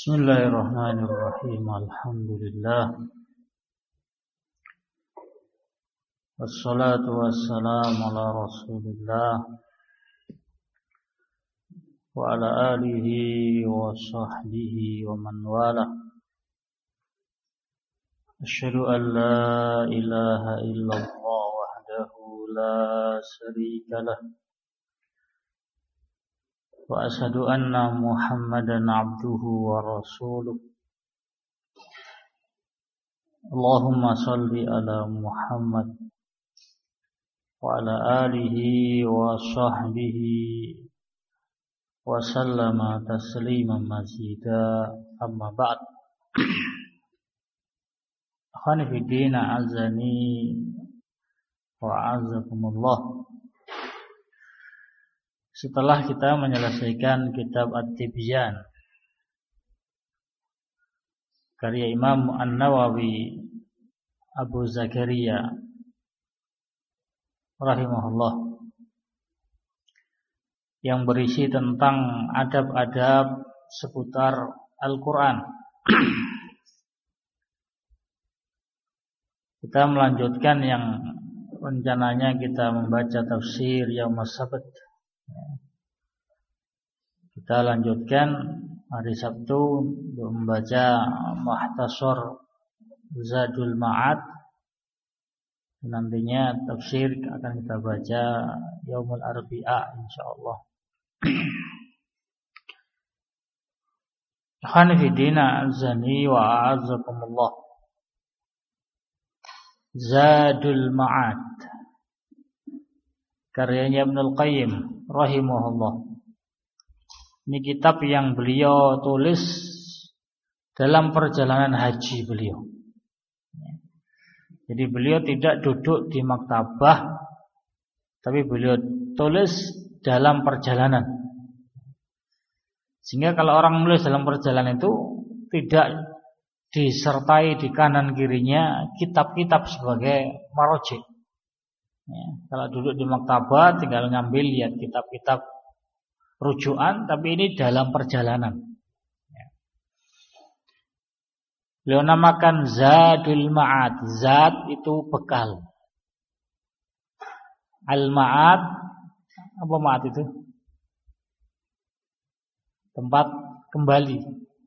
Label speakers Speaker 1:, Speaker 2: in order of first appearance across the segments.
Speaker 1: Bismillahirrahmanirrahim. Alhamdulillah. Wassalatu wassalamu ala Rasulillah wa ala alihi wa sahbihi wa man wala. Asyhadu an la ilaha illallah wahdahu la syarika lah. Wa asyhadu anna Muhammadan abduhu wa rasuluh. Allahumma salli ala Muhammad wa ala alihi wa sahbihi wa sallama tasliman mazida, amma ba'd. Akhwani fid din, azani wa azakumullah. Setelah kita menyelesaikan kitab At-Tibyan karya Imam An-Nawawi Abu Zakaria rahimahullah, yang berisi tentang adab-adab seputar Al-Quran, kita melanjutkan yang rencananya kita membaca tafsir Yaum As-Sabt. Kita lanjutkan hari Sabtu untuk membaca Mukhtasar Zadul Ma'ad. Nantinya tafsir akan kita baca Yaumul Arbi'a insyaallah. Ikhwani fi din, azani wa a'azzakumullah. Zadul Ma'ad karyanya Ibnul Qayyim rahimahullah. Ini kitab yang beliau tulis dalam perjalanan haji beliau. Jadi beliau tidak duduk di maktabah, tapi beliau tulis dalam perjalanan. Sehingga kalau orang menulis dalam perjalanan itu tidak disertai di kanan kirinya kitab-kitab sebagai marojik. Kalau duduk di maktabah tinggal ngambil lihat kitab-kitab rujukan, tapi ini dalam perjalanan. Beliau namakan Zadul Ma'ad. Zad itu bekal. Al-Ma'ad, apa Ma'ad itu? Tempat kembali.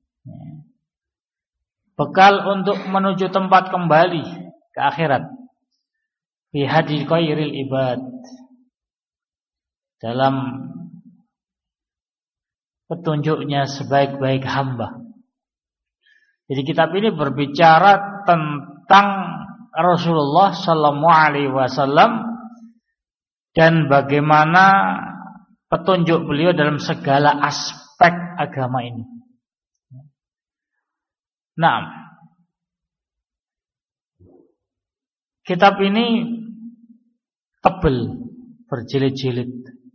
Speaker 1: Bekal untuk menuju tempat kembali ke akhirat. Fi hadi khairil ibad, dalam petunjuknya sebaik-baik hamba. Jadi kitab ini berbicara tentang Rasulullah sallallahu alaihi wasallam dan bagaimana petunjuk beliau dalam segala aspek agama ini. Nah, kitab ini tebal, berjilid-jilid.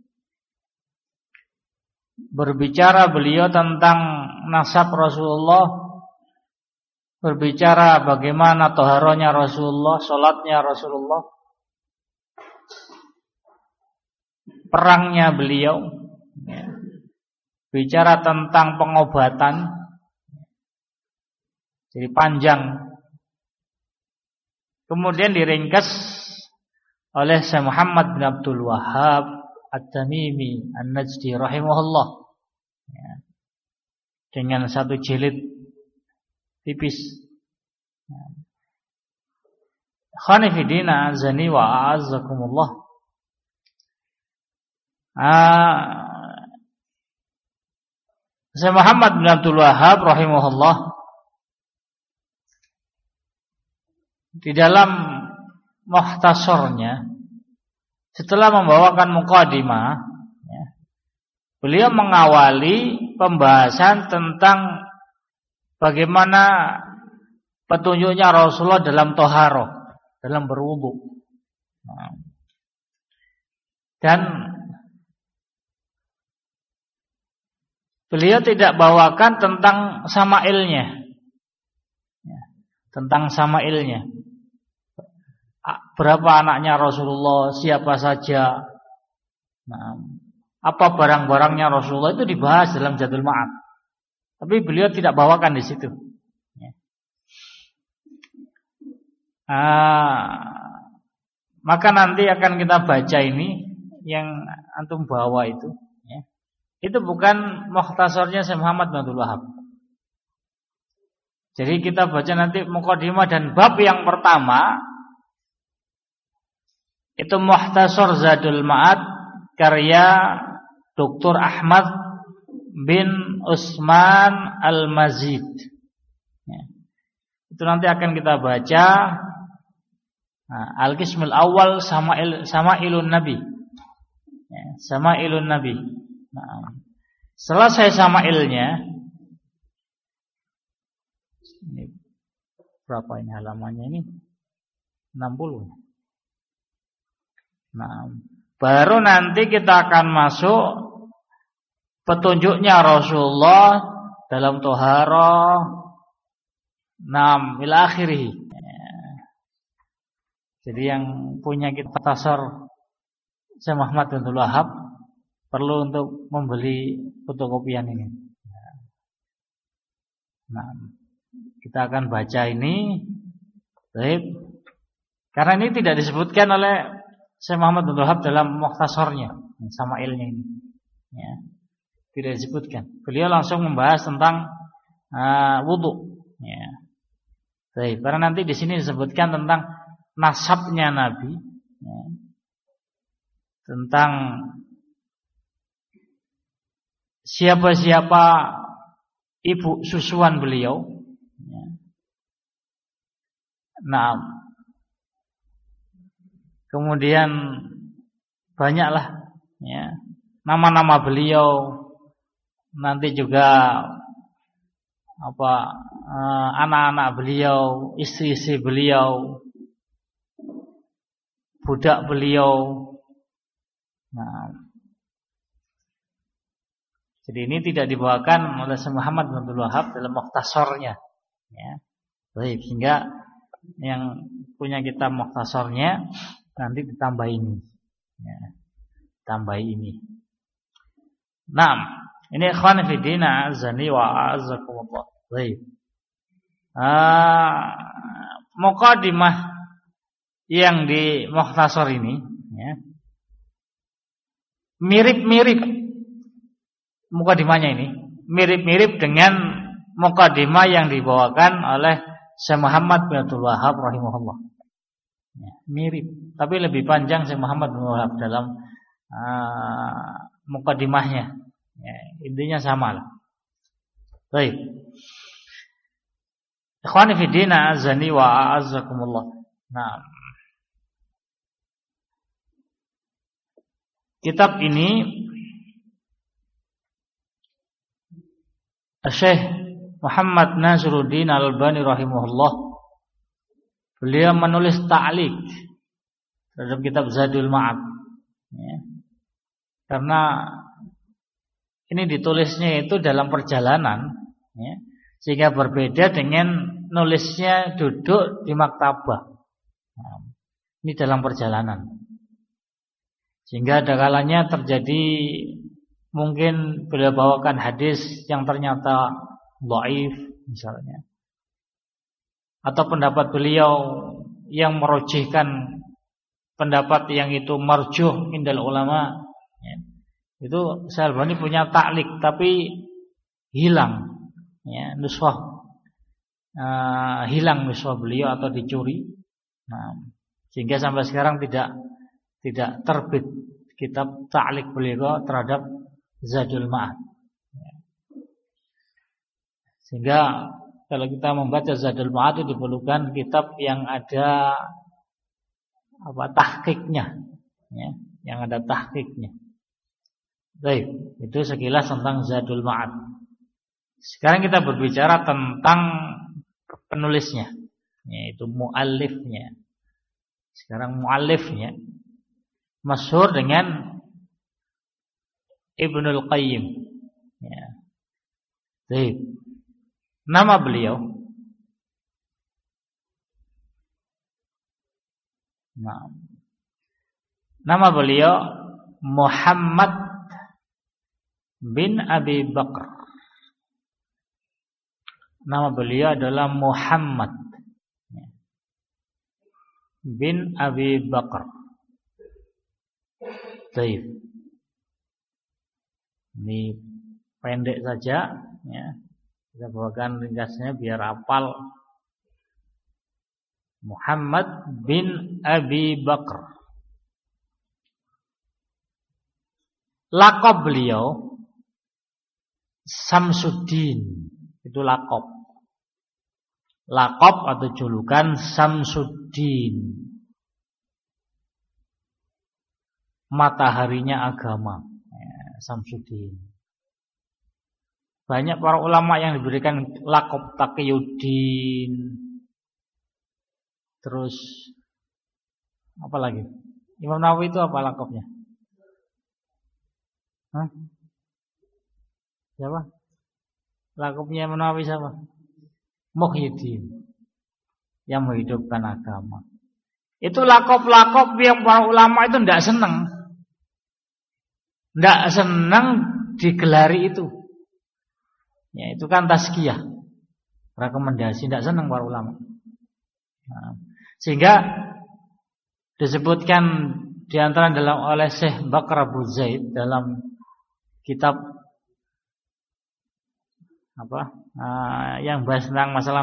Speaker 1: Berbicara beliau tentang nasab Rasulullah, berbicara bagaimana toharonya Rasulullah, sholatnya Rasulullah, perangnya beliau, bicara tentang pengobatan, jadi panjang. Kemudian diringkas oleh Syekh Muhammad bin Abdul Wahhab At-Tamimi An-Najdi rahimahullah, dengan satu jilid tipis. Khani fi din, azani wa a'azzakumullah. Syekh Muhammad bin Abdul Wahhab rahimahullah di dalam mukhtasarnya, setelah membawakan muqaddimah, beliau mengawali pembahasan tentang bagaimana petunjuknya Rasulullah dalam toharoh, dalam berwudu. Dan beliau tidak bawakan tentang sama'ilnya, tentang sama'ilnya. Berapa anaknya Rasulullah, siapa saja, apa barang-barangnya Rasulullah, itu dibahas dalam Zadul Ma'ad. Tapi beliau tidak bawakan di situ. Ya. Maka nanti akan kita baca ini yang antum bawa itu. Ya. Itu bukan mukhtasarnya Syekh Muhammad bin Abdul Wahhab. Jadi kita baca nanti muqaddimah dan bab yang pertama itu Mukhtasar Zadul Ma'ad karya Dr. Ahmad bin Utsman Al-Mazid. Ya. Itu nanti akan kita baca Al-Qismul Awal Sama'ilun Nabi. Ya, Sama'ilun Nabi. Nah, selesai Sama'ilnya, ini berapa ini halamannya ini? 60. Nah, baru nanti kita akan masuk petunjuknya Rasulullah dalam toharoh. Ila akhirih. Jadi yang punya kitab tasar Syekh Muhammad bin Abdul Wahhab perlu untuk membeli fotokopian ini. Nah, kita akan baca ini. Baik. Karena ini tidak disebutkan oleh Syekh Muhammad bin Abdul Wahhab dalam mukhtasarnya, Sama'ilnya ini. Ya. Tidak disebutkan. Beliau langsung membahas tentang wudu. Ya. Baik, karena nanti di sini disebutkan tentang nasabnya Nabi, ya. Tentang siapa-siapa ibu susuan beliau. Ya. Nah, kemudian banyaklah, ya, nama-nama beliau. Nanti juga anak-anak beliau, istri-istri beliau, budak beliau. Nah, jadi ini tidak dibawakan oleh Syekh Muhammad bin Abdul Wahhab dalam mukhtasarnya. Ya. Baik, sehingga yang punya kitab mukhtasarnya nanti ditambah ini. Ya. Tambah ini. Nah, ini ikhwan fi din azani wa azakumullah. Baik. Muqaddimah yang di mukhtasar ini, ya, mirip-mirip muqaddimahnya ini, mirip-mirip dengan muqaddimah yang dibawakan oleh Syekh Muhammad bin Abdul Wahhab rahimahullah. Ya, mirip, tapi lebih panjang Syekh Muhammad bin Abdul Wahhab dalam muqaddimahnya. Ya, intinya sama lah. Baik. Ikhwani fi din azani wa a'azzakumullah. Nah, kitab ini Syekh Muhammad Nasruddin Al-Albani rahimahullah, beliau menulis ta'liq terhadap kitab Zadul Ma'ad. Ya. Karena ini ditulisnya itu dalam perjalanan, ya, sehingga berbeda dengan nulisnya duduk di maktabah. Nah, ini dalam perjalanan, sehingga ada kalanya terjadi mungkin beliau bawakan hadis yang ternyata dhaif misalnya, atau pendapat beliau yang merojihkan pendapat yang itu marjuh indal ulama, ya. Itu Syekh Albani punya ta'liq tapi hilang, ya, nuskhah hilang nuskhah beliau atau dicuri. Nah, sehingga sampai sekarang tidak terbit kitab ta'liq beliau terhadap Zadul Ma'ad. Sehingga kalau kita membaca Zadul Ma'ad itu diperlukan kitab yang ada tahqiqnya, ya, yang ada tahqiqnya. Baik, itu sekilas tentang Zadul Ma'ad. Sekarang kita berbicara tentang penulisnya, yaitu muallifnya. Sekarang muallifnya masyhur dengan Ibnul Qayyim. Ya. Baik. Nama beliau, nama beliau Muhammad bin Abi Bakr Nama beliau adalah Muhammad bin Abi Bakar. Baik. Ini pendek saja ya. Kita bawakan ringkasnya biar hafal. Muhammad bin Abi Bakar. Laqab beliau Samsuddin. Itu laqab. Laqab atau julukan Samsuddin. Mataharinya agama ya, Samsuddin. Banyak para ulama yang diberikan laqab Taqiyuddin. Terus apa lagi? Imam Nawawi itu apa laqabnya? Hah? Siapa? Laqabnya Imam Nawawi siapa? Muhyiddin, yang menghidupkan agama. Itu laqab-laqab yang para ulama itu tidak senang. Tidak senang digelari itu. Ya, itu kan tazkiyah. Rekomendasi, tidak senang para ulama. Nah, sehingga disebutkan di antara dalam oleh Syekh Bakar Abu Zaid dalam kitab yang bahas tentang masalah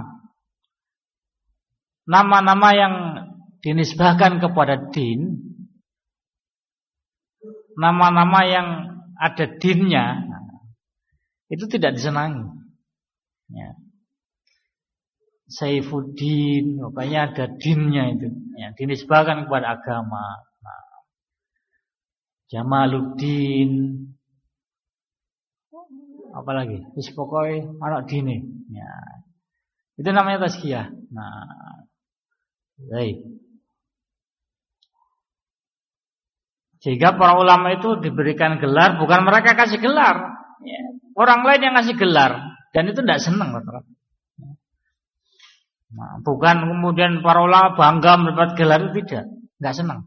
Speaker 1: nama-nama yang dinisbahkan kepada din, nama-nama yang ada dinnya itu tidak disenangi ya. Saifuddin, pokoknya ada dinnya itu ya, dinisbahkan kepada agama. Jamaluddin, apalagi wis pokoke ana dine ya. Itu namanya tazkiyah. Nah, baik. Sehingga para ulama itu diberikan gelar, bukan mereka kasih gelar ya. Orang lain yang kasih gelar, dan itu tidak senang rata-rata. Nah, bukan kemudian para ulama bangga mendapat gelar itu, tidak senang.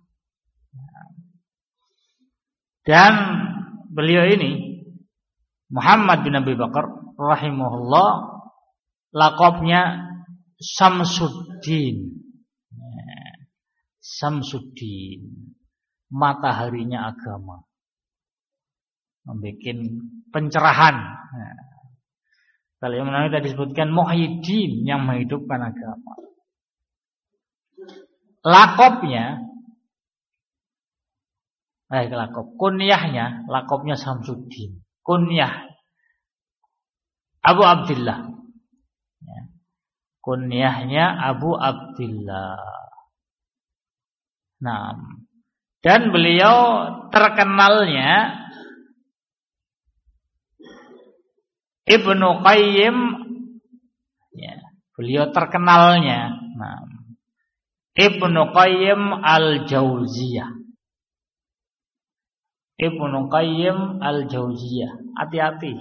Speaker 1: Dan beliau ini Muhammad bin Abi Bakar rahimahullah, laqabnya Samsuddin. Samsuddin, mataharinya agama, membuat pencerahan. Kalau yang menarik tadi disebutkan Muhyiddin, yang menghidupkan agama. Laqabnya, kunyahnya, laqabnya Samsuddin. Kunyah Abu Abdillah. Kunyahnya Abu Abdillah. Nah, dan beliau terkenalnya Ibnu Qayyim ya, beliau terkenalnya Ibnu Qayyim Al-Jauziyah. Ibnu Qayyim Al-Jauziyah. Hati-hati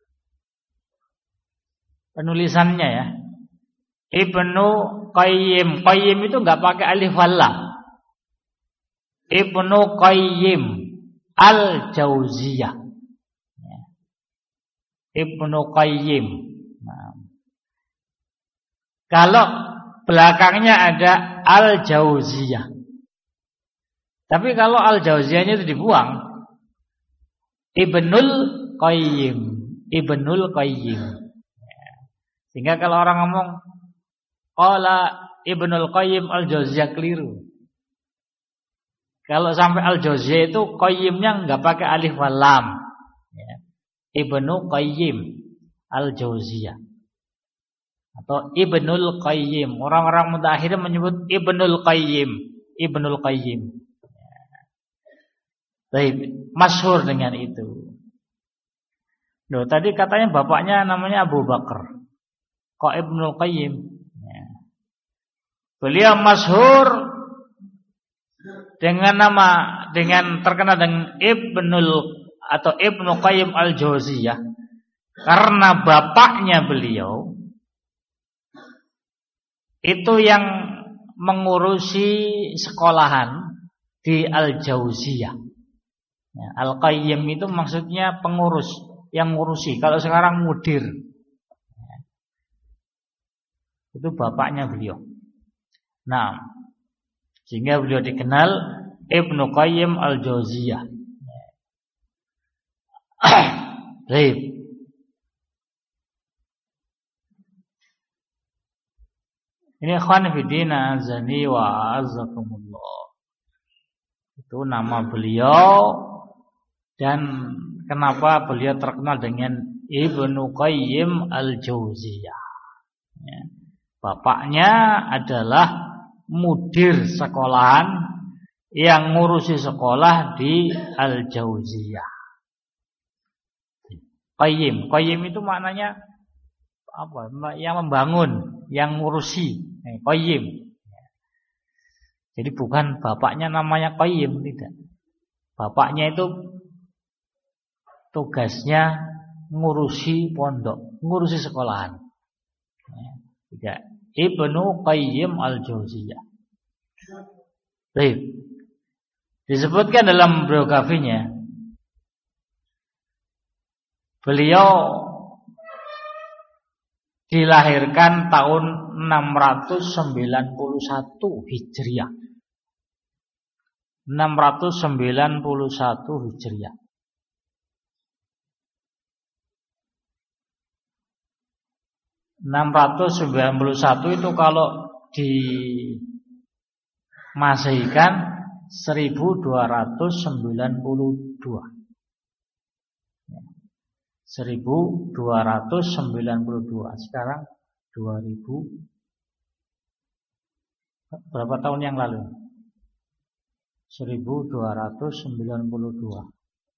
Speaker 1: penulisannya ya. Ibnu Qayyim. Qayyim itu enggak pakai alif wal lam. Ibnu Qayyim Al-Jauziyah. Ibnu Qayyim. Kalau belakangnya ada Al-Jauziyah. Tapi kalau Al-Jauziyahnya itu dibuang, Ibnul Qayyim. Ibnul Qayyim. Sehingga kalau orang ngomong qala Ibnul Qayyim Al-Jauziyah, keliru. Kalau sampai Al-Jauziyah itu Qayyimnya enggak pakai alif wal lam. Ibnu Qayyim Al-Jauziyah atau Ibnul Qayyim. Orang-orang mutaakhirin menyebut Ibnul Qayyim. Ibnul Qayyim. Baik, masyhur dengan itu. Loh, tadi katanya bapaknya namanya Abu Bakar. Kok Ibnul Qayyim? Beliau masyhur dengan terkenal dengan Ibnu Qayyim Al-Jauziyah karena bapaknya beliau itu yang mengurusi sekolahan di Al-Jauziyah. Ya, Al-Qayyim itu maksudnya pengurus, yang ngurusi. Kalau sekarang mudir. Itu bapaknya beliau. Nah, sehingga beliau dikenal Ibnu Qayyim al-Jauziyah. Baik. Ini ikhwan fillah azani wa azakumullah. Itu nama beliau dan kenapa beliau terkenal dengan Ibnu Qayyim al-Jauziyah. Ya. Bapaknya adalah mudir sekolahan yang ngurusi sekolah di Al-Jauziyah. Qayyim itu maknanya apa? Yang membangun, yang ngurusi. Qayyim. Jadi bukan bapaknya namanya Qayyim, tidak. Bapaknya itu tugasnya ngurusi pondok, ngurusi sekolahan. Tidak. Ibnu Qayyim al-Jauziyah. Baik. Disebutkan dalam biografinya, beliau dilahirkan tahun 691 Hijriah. 691 Hijriah. 691 itu kalau di Masehikan 1292. 1292. Sekarang 2000 berapa tahun yang lalu? 1292.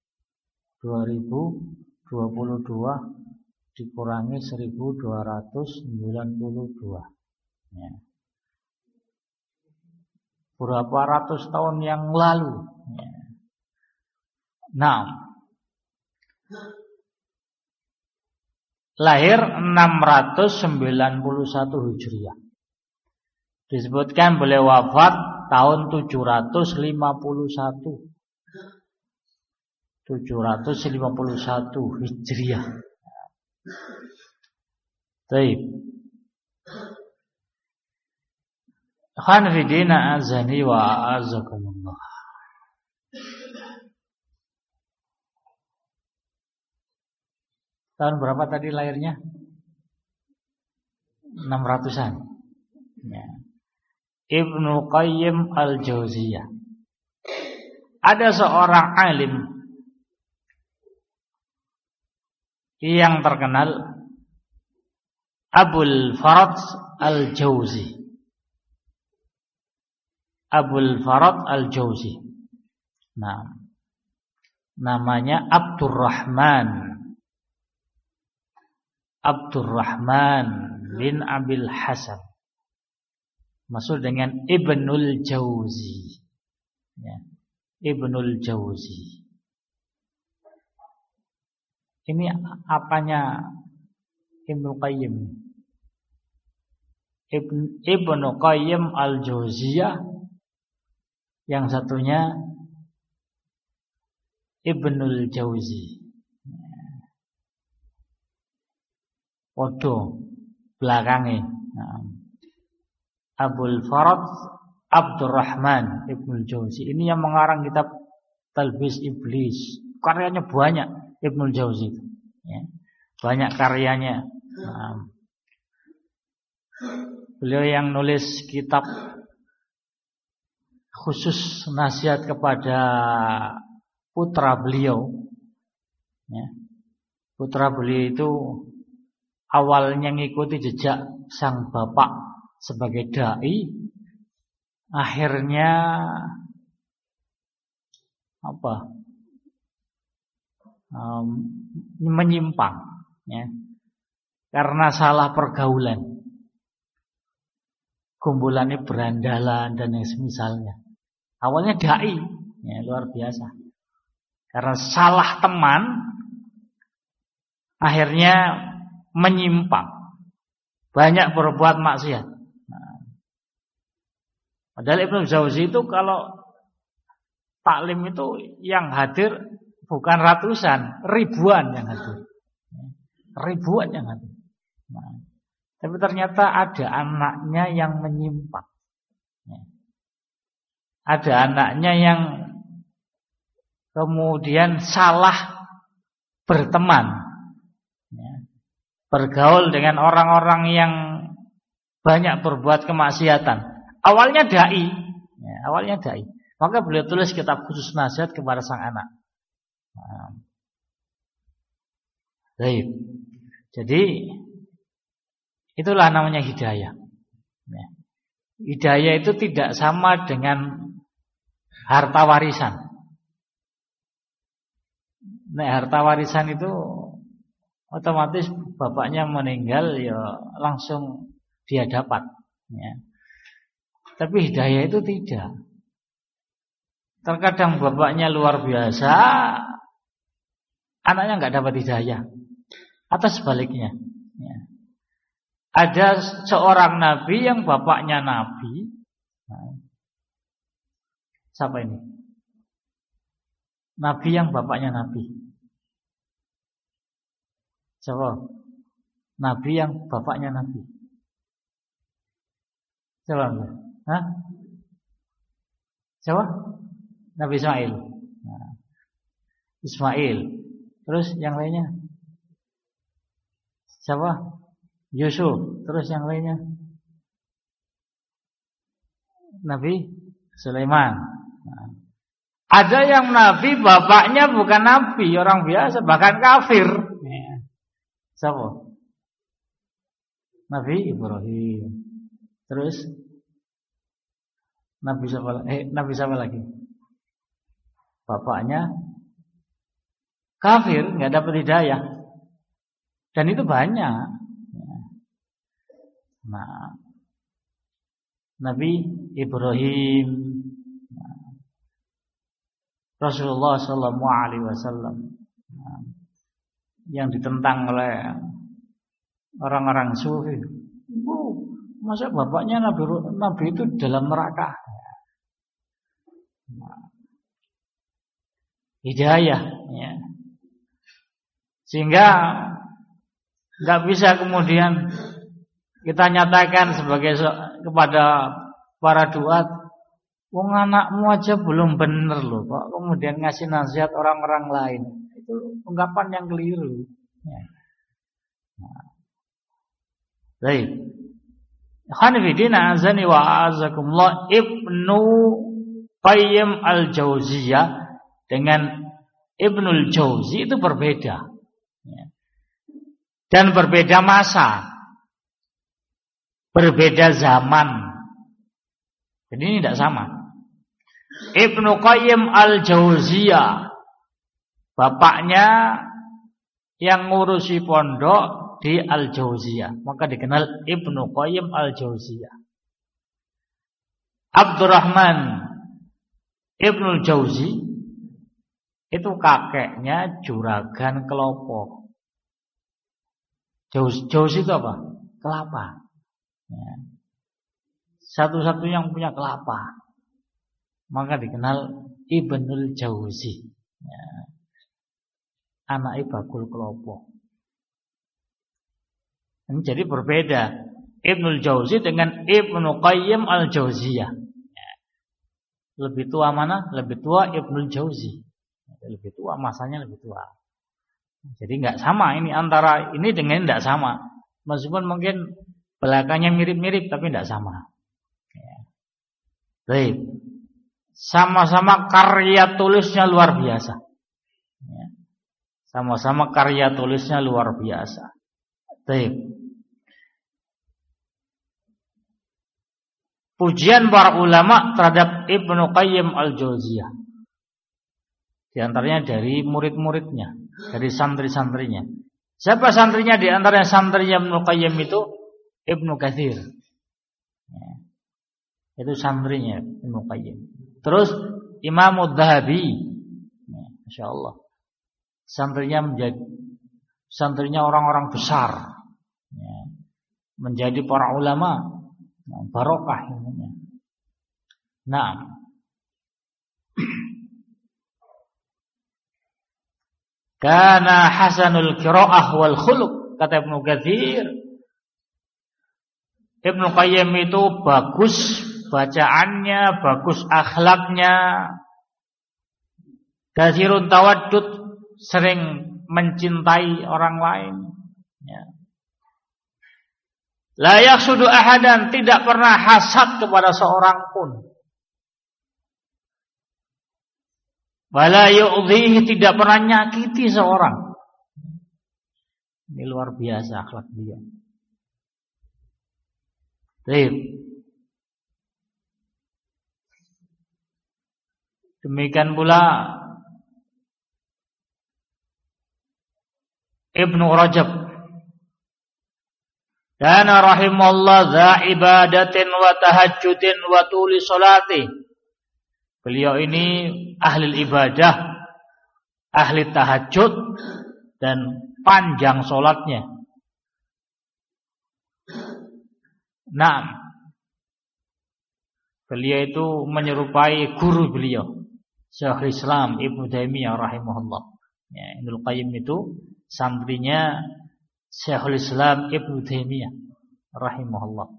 Speaker 1: 2022 dikurangi 1292. Ya. Berapa ratus tahun yang lalu. Ya. Nah, lahir 691 Hijriah. Disebutkan beliau wafat tahun 751. 751 Hijriah. Baik. Khanfidina azani wa azakumullah. Tahun berapa tadi lahirnya? 600-an. Ya. Ibnu Qayyim al-Jauziyah. Ada seorang alim yang terkenal, Abul Farad al-Jauzi. Abul Farad al-Jauzi. Nah, namanya Abdurrahman bin Abil Hasan. Maksud dengan Ibnul Jauzi. Ya. Ibnul Jauzi. Ini apanya Ibnu Qayyim? Ibnu Qayyim al-Jauziyah. Yang satunya Ibnul Jauzi. Waduh, belakangnya. Nah. Abul Farad Abdurrahman Ibnul Jauzi. Ini yang mengarang kitab Talbis Iblis. Karyanya banyak Ibnul Jauzi. Ya. Banyak karyanya. Nah. Beliau yang nulis kitab khusus nasihat kepada putra beliau. Ya. Putra beliau itu awalnya ngikuti jejak sang bapak sebagai dai, akhirnya menyimpang, ya, karena salah pergaulan, kumpulannya berandalan dan yang semisalnya. Awalnya dai, ya, luar biasa, karena salah teman, akhirnya menyimpang, banyak berbuat maksiat. Padahal Ibnu Jauzi itu kalau taklim itu yang hadir bukan ratusan, ribuan yang hadir. Ribuan yang hadir. Nah, Tapi ternyata ada anaknya yang menyimpang. Ada anaknya yang kemudian salah berteman, bergaul dengan orang-orang yang banyak berbuat kemaksiatan. Awalnya dai, maka beliau tulis kitab khusus nasihat kepada sang anak. Baik. Jadi itulah namanya hidayah. Hidayah itu tidak sama dengan harta warisan. Harta warisan itu otomatis bapaknya meninggal ya langsung dia dapat. Tapi hidayah itu tidak. Terkadang bapaknya luar biasa, anaknya nggak dapat hidayah. Atau sebaliknya. Ada seorang nabi yang bapaknya nabi. Siapa ini? Nabi yang bapaknya nabi. Siapa? Nabi yang bapaknya nabi. Siapa? Hah? Siapa? Nabi Ismail. Ismail. Terus yang lainnya? Siapa? Yusuf. Terus yang lainnya? Nabi Sulaiman. Ada yang nabi bapaknya bukan nabi, orang biasa, bahkan kafir. Siapa? Nabi Ibrahim. Terus Nabi siapa lagi? Bapaknya kafir, nggak dapat hidayah. Dan itu banyak. Nah, Nabi Ibrahim, Rasulullah Sallallahu Alaihi Wasallam yang ditentang oleh orang-orang sufi. Masa bapaknya Nabi itu dalam neraka? Hidayah, ya. Sehingga nggak bisa kemudian kita nyatakan kepada para duat, wong anakmu aja belum bener loh, kok kemudian ngasih nasihat orang-orang lain. Itu ungkapan yang keliru. Ya. Baik. Khanifidina azani wa azakumullah, Ibnu Qayyim al-Jauziyah dengan Ibnul Jauzi itu berbeda. Dan berbeda masa, berbeda zaman. Jadi ini tidak sama. Ibnu Qayyim al-Jauziyah, bapaknya yang ngurusi pondok di Al-Jauziyah, maka dikenal Ibnu Qayyim al-Jauziyah. Abdurrahman Ibnul Jauzi itu kakeknya juragan Kelopo. Jauzi itu apa? Kelapa. Ya. Satu-satunya yang punya kelapa, maka dikenal Ibnul Jauzi. Ya. Anaknya bakul Kelopo. Ini jadi berbeda Ibnul Jauzi dengan Ibnu Qayyim al-Jauziyah. Ya. Lebih tua mana? Lebih tua Ibnul Jauzi. Lebih tua, masanya lebih tua. Jadi nggak sama ini, antara ini dengan nggak sama. Meskipun mungkin belakangnya mirip-mirip, tapi nggak sama. Baik. Sama-sama karya tulisnya luar biasa. Sama-sama karya tulisnya luar biasa. Baik. Pujian para ulama terhadap Ibnu Qayyim al-Jauziyah. Di antaranya dari murid-muridnya, dari santri-santrinya. Siapa santrinya di antara santrinya Ibnu Qayyim itu? Ibnu Katsir. Ya. Itu santrinya Ibnu Qayyim. Terus Imam Adz-Dzahabi. Ya, Masya Allah. Santrinya orang-orang besar. Ya. Menjadi para ulama. Barokah ilmunya. Nah. Kana hasanul qiraah wal khuluq, kata Ibnu Katsir. Ibnu Qayyim itu bagus bacaannya, bagus akhlaknya, katsirun tawaddud, sering mencintai orang lain, ya. La yakhsudu ahadan, tidak pernah hasad kepada seorang pun. Wala yu'dhihi, tidak pernah nyakiti seorang. Ini luar biasa akhlak dia. Baik. Demikian pula Ibnu Rajab, kana rahimallah dza ibadatin wa tahajjudin wa tuli salati. Beliau ini ahli ibadah, ahli tahajud dan panjang salatnya. Nah, beliau itu menyerupai guru beliau, Syekhul Islam Ibnu Taimiyah rahimahullah. Ya, Ibnu Qayyim itu santrinya Syekhul Islam Ibnu Taimiyah rahimahullah.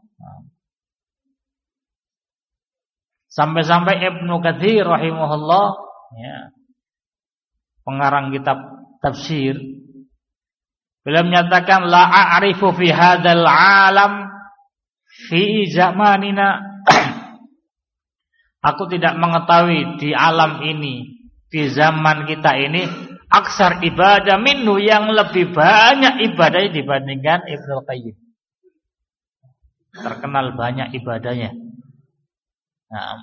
Speaker 1: Sampai-sampai Ibnu Katsir rahimahullah, ya, pengarang kitab tafsir, beliau menyatakan la a'rifu fi hadzal alam fi zamanina. Aku tidak mengetahui di alam ini, di zaman kita ini, aksar ibadah minhu, yang lebih banyak ibadahnya dibandingkan Ibnu Qayyim. Terkenal banyak ibadahnya. Nah,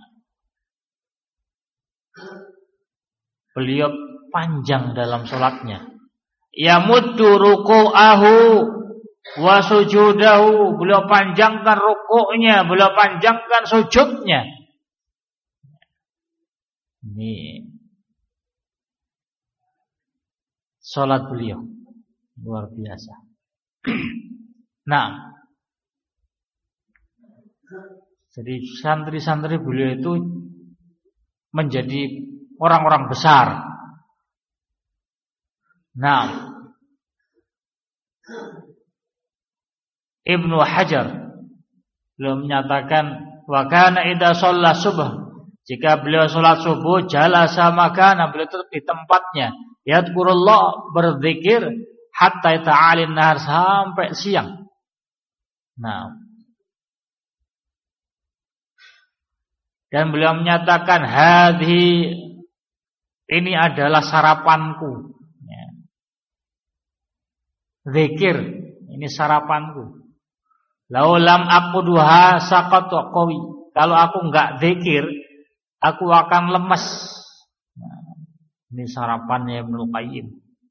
Speaker 1: beliau panjang dalam sholatnya. Yamuddu ruku'ahu wa sujudahu, beliau panjangkan rukuknya, beliau panjangkan sujudnya. Ini sholat beliau luar biasa. Nah, jadi santri-santri beliau itu menjadi orang-orang besar. Nah, Ibnu Hajar beliau menyatakan wa kana idza shalla subh, jika beliau salat subuh, jalasa makana, beliau tetap di tempatnya, yadhkurullah, berzikir, hatta ta'alin nahar, sampai siang. Nah, dan beliau menyatakan hadhi, ini adalah sarapanku, ya. Zikir, ini sarapanku. Laulam aquduha saqatu qawi, kalau aku enggak zikir, aku akan lemes. Nah, ini sarapannya Ibnu Qayyim.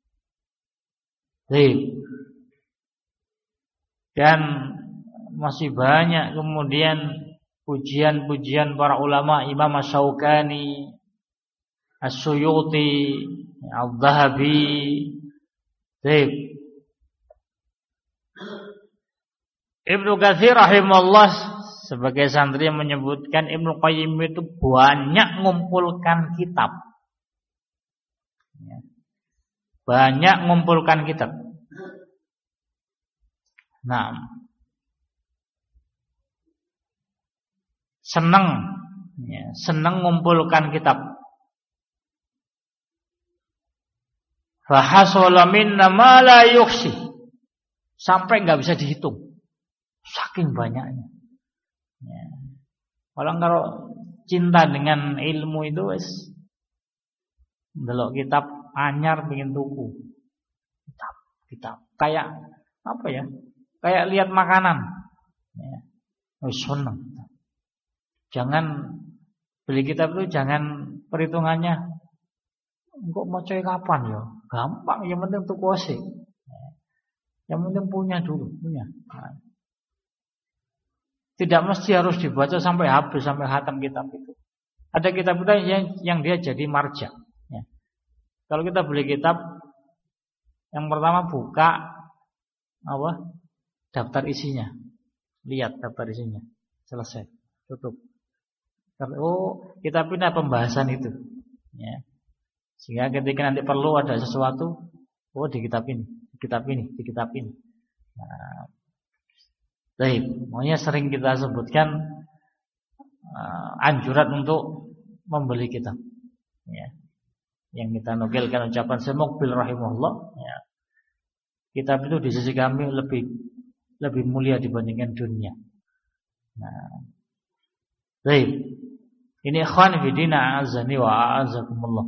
Speaker 1: Dan masih banyak kemudian pujian-pujian para ulama, Imam Asy-Syaukani, As-Suyuti, Al-Dhahabi. Ibnu Katsir rahimahullah sebagai santri yang menyebutkan Ibnu Qayyim itu banyak mengumpulkan kitab. Banyak mengumpulkan kitab. Nah, senang mengumpulkan kitab. Fahasala minna ma la yukhsi, sampai enggak bisa dihitung, saking banyaknya. Ya. Kalau cinta dengan ilmu itu wis ndelok kitab anyar pengen tuku. Kitab kayak apa ya? Kayak lihat makanan. Ya. Wis seneng. Jangan beli kitab itu jangan perhitungannya kok mau coy kapan ya? Gampang, yang penting tuku sih. Yang penting punya dulu, punya. Nah. Tidak mesti harus dibaca sampai habis, sampai khatam kitab itu. Ada kitab yang dia jadi marja. Ya. Kalau kita beli kitab, yang pertama buka apa? Daftar isinya. Lihat daftar isinya. Selesai. Tutup. Oh, kitab ini ada pembahasan itu. Ya. Sehingga ketika nanti perlu ada sesuatu, oh di kitab ini, di kitab ini, di kitab ini. Nah, Baik, makanya sering kita sebutkan anjuran untuk membeli kitab. Ya. Yang kita nukilkan ucapan Syekh Muqbil rahimahullah, ya. Kitab itu di sisi kami lebih mulia dibandingkan dunia. Nah, baik. Ini ikhwan fillah azani wa azakumullah.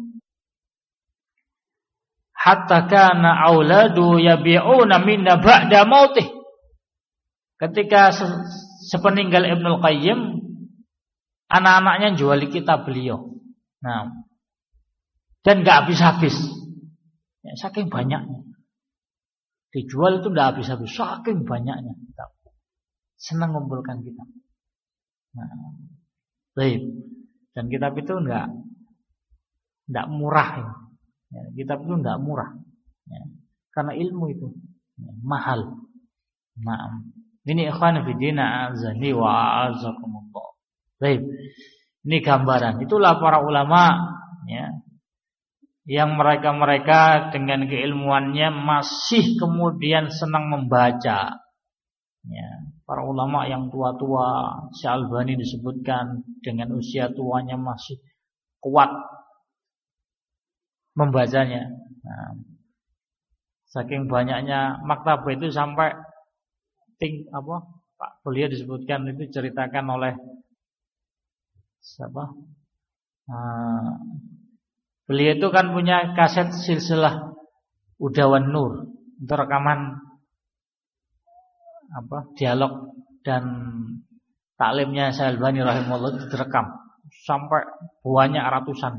Speaker 1: Hatta kana auladu yabi'una minna ba'da mautih. Ketika sepeninggal Ibnul Qayyim, anak-anaknya jual kitab beliau. Nah, dan enggak habis-habis. Ya, saking banyaknya. Dijual itu enggak habis-habis, saking banyaknya kitab. Senang mengumpulkan kitab. Nah, baik. Dan kitab itu enggak murah. Ya, kitab itu enggak murah. Ya, karena ilmu itu mahal. Nah, ini ikhwan fillah azani wa azakumullah. Baik. Ini gambaran. Itulah para ulama, ya, yang mereka dengan keilmuannya masih kemudian senang membaca. Ya, para ulama yang tua-tua, Syekh Albani disebutkan dengan usia tuanya masih kuat membacanya. Nah, saking banyaknya maktabah itu sampai Pak beliau disebutkan itu ceritakan oleh siapa? Beliau itu kan punya kaset silsilah Udawan Nur untuk rekaman dialog dan taklimnya Syekh Albani rahimahullah itu direkam sampai banyak ratusan.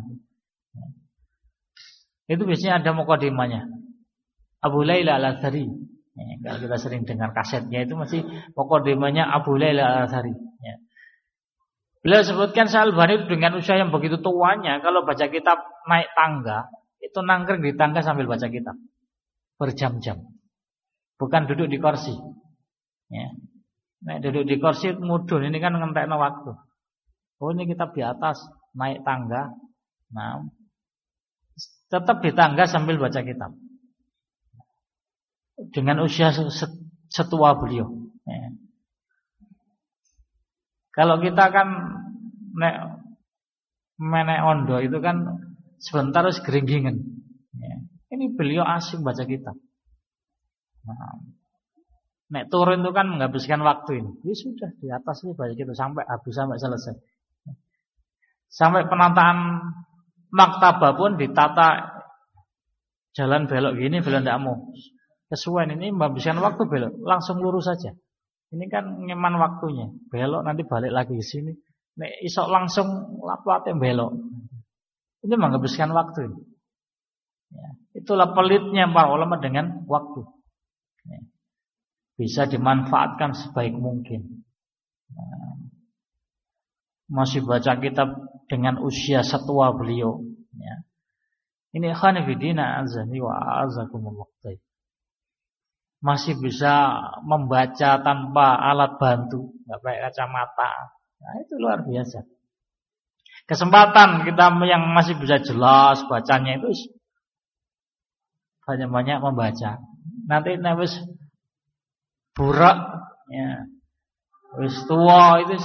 Speaker 1: Itu biasanya ada mukadimahnya. Abu Laila Al-Athari. Ya, kalau kita sering dengar kasetnya itu masih mukadimahnya Abu Laila Al-Athari. Ya. Beliau sebutkan Syekh Albani itu dengan usia yang begitu tuanya, kalau baca kitab naik tangga, itu nangkring di tangga sambil baca kitab berjam-jam. Bukan duduk di kursi. Ya. Nah, duduk di kursi mudun, ini kan ngentekno waktu. Oh, ini kitab di atas, naik tangga. Nah, tetap di tangga sambil baca kitab. Dengan usia setua beliau. Ya. Kalau kita kan menek ondo itu kan sebentar harus geringgingan. Ya. Ini beliau asing baca kitab. Nah, nek turun itu kan menghabiskan waktu ini. Ya sudah di atas ini baca kitab sampai habis, sampai selesai. Sampai penataan maktabah pun ditata jalan belok gini, beliau tidak mau. Kesuwen ini menghabiskan waktu belok, langsung lurus saja. Ini kan ngeman waktunya. Belok nanti balik lagi ke sini. Nek isok langsung lapate belok. Ini menghabiskan waktu ini. Ya, itulah pelitnya para ulama dengan waktu. Ya, bisa dimanfaatkan sebaik mungkin. Nah, masih baca kitab dengan usia setua beliau. Ya. Ini ikhwan fillah azani wa azakumullah. Masih bisa membaca tanpa alat bantu, nggak pakai kacamata. Nah, itu luar biasa. Kesempatan kita yang masih bisa jelas bacanya itu banyak-banyak membaca. Nanti wis burak, ya, wis tua itu,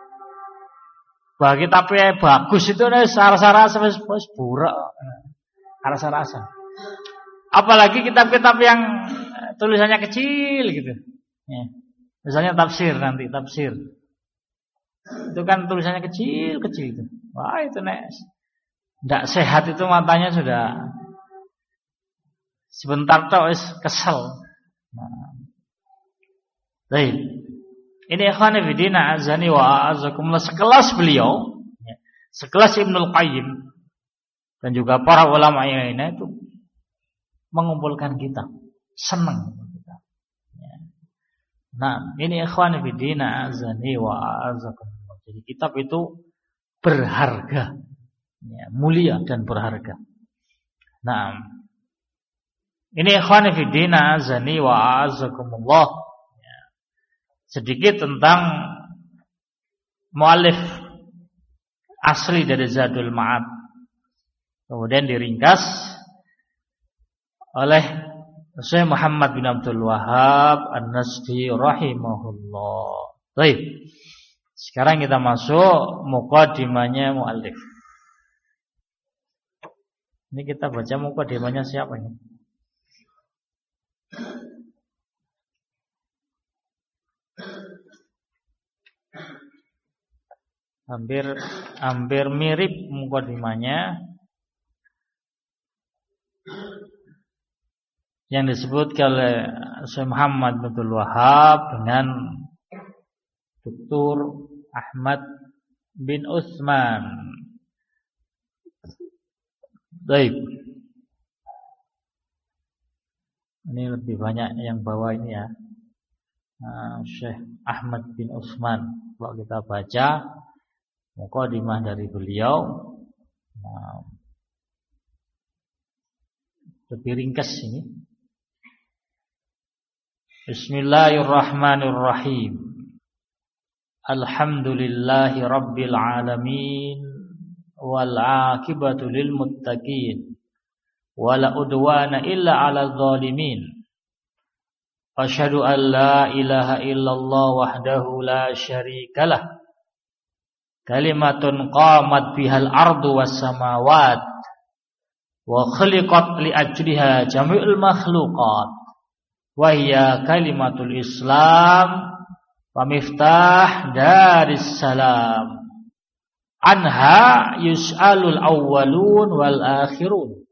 Speaker 1: bagi tapi bagus itu nih rasa-rasa wis burak, rasa-rasa. Apalagi kitab-kitab yang tulisannya kecil gitu. Ya. Misalnya tafsir nanti, tafsir. Itu kan tulisannya kecil-kecil itu. Wah, itu nek ndak sehat itu matanya sudah sebentar tok wis kesel. Nah. Baik. Ini ikhwan fillah azani wa azakumullah, sekelas beliau, ya, sekelas Ibnul Qayyim dan juga para ulama yang lainnya itu mengumpulkan kitab, senang kita. Ya. Nah, ini ikhwan fillah azani wa azakumullah. Jadi kitab itu berharga, ya, mulia dan berharga. Nah, ini ikhwan fillah azani wa azakumullah. Ya. Sedikit tentang muallif asli dari Zadul Ma'ad. Kemudian diringkas oleh Syekh Muhammad bin Abdul Wahhab An-Nasfi rahimahullah. Baik. Sekarang kita masuk muqaddimahnya muallif. Ini kita baca muqaddimahnya siapa ini? Hampir mirip muqaddimahnya yang disebutkan oleh Syekh Muhammad bin Abdul Wahhab dengan Dr. Ahmad bin Utsman. Baik. Ini lebih banyak yang bawah ini ya. Syekh Ahmad bin Utsman. Kalau kita baca muqaddimah dari beliau, lebih ringkas ini. Bismillahirrahmanirrahim. Alhamdulillahi rabbil alamin wal 'aqibatu lil muttaqin wala udwana illa 'alal zalimin. Asyhadu an la ilaha illallah wahdahu la syarikalah. Kalimatun qamat bihal ardu was samawat wa khuliqat li ajliha jami'ul makhluqat wa hiya kalimatul Islam wa miftah daris salam anha yus'alul awwalun wal akhirun.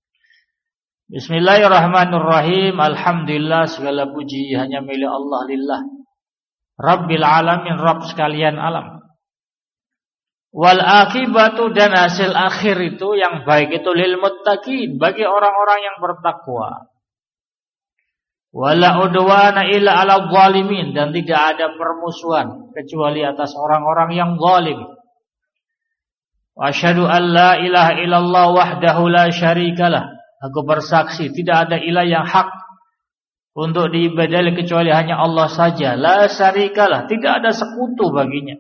Speaker 1: Bismillahirrahmanirrahim. Alhamdulillah, segala puji hanya milik Allah, lillah Rabbil alamin, Rabb sekalian alam. Wal akibatu, dan hasil akhir itu yang baik itu lil muttaqin, bagi orang-orang yang bertakwa. Wala udwana illa 'alal zalimin, dan tidak ada permusuhan kecuali atas orang-orang yang zalim. Wa asyhadu an la ilaha illallah wahdahu la syarikalah. Aku bersaksi tidak ada ilah yang hak untuk diibadahi kecuali hanya Allah saja. La syarikalah, tidak ada sekutu baginya.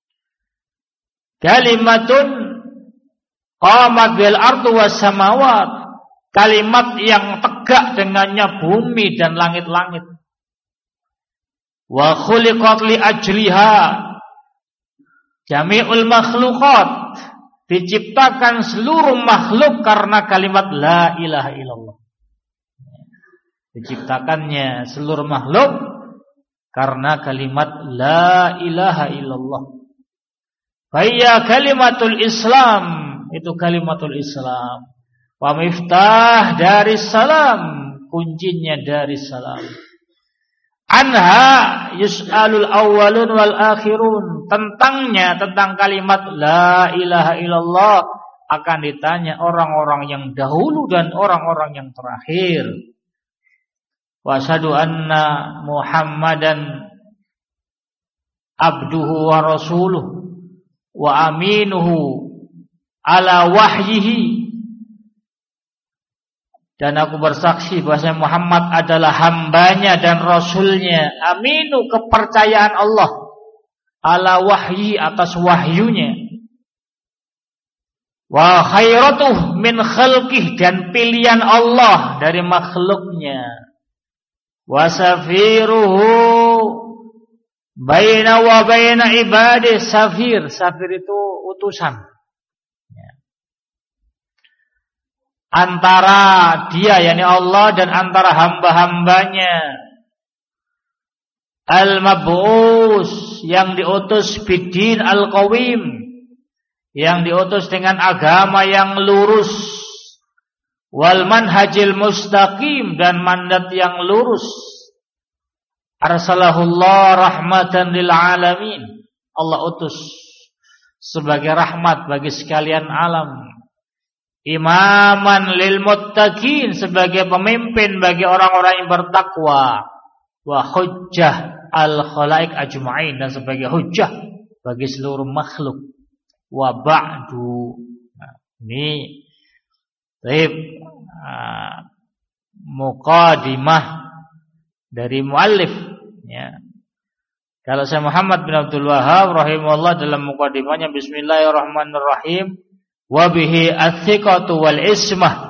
Speaker 1: Kalimatun qamat bil ardu was samawat, kalimat yang tegak dengannya bumi dan langit-langit. Wa khuliqat li ajliha jami'ul makhluqat, diciptakan seluruh makhluk karena kalimat la ilaha illallah. Diciptakannya seluruh makhluk karena kalimat la ilaha illallah. Faya kalimatul Islam, itu kalimatul Islam. Wa miftah daris salam, kuncinya daris salam. Anha yus'alul awwalun wal akhirun, tentang kalimat la ilaha illallah akan ditanya orang-orang yang dahulu dan orang-orang yang terakhir. Wa asyhadu anna Muhammadan abduhu wa rasuluh wa aminuhu ala wahyihi, dan aku bersaksi bahwa Muhammad adalah hambanya dan rasulnya, aminu kepercayaan Allah, ala wahyi atas wahyunya, wa khairatuh min khalqih, dan pilihan Allah dari makhluknya, wa safiruhu baina wa baina ibadih. Safir itu utusan antara dia, yakni Allah, dan antara hamba-hambanya. Al-mab'us, yang diutus bidin al-qawim, yang diutus dengan agama yang lurus. Wal manhajil mustaqim, dan mandat yang lurus. Arsalahullah rahmatan lil alamin, Allah utus sebagai rahmat bagi sekalian alam. Imaman lil muttaqin, sebagai pemimpin bagi orang-orang yang bertakwa. Wa hujjah al khalaik ajma'in, dan sebagai hujjah bagi seluruh makhluk. Wa ba'du, ini muqaddimah dari muallif ya. Kalau saya Muhammad bin Abdul Wahhab rahimahullah dalam muqaddimahnya, bismillahirrahmanirrahim, wa bihi as-siqatu wal ismah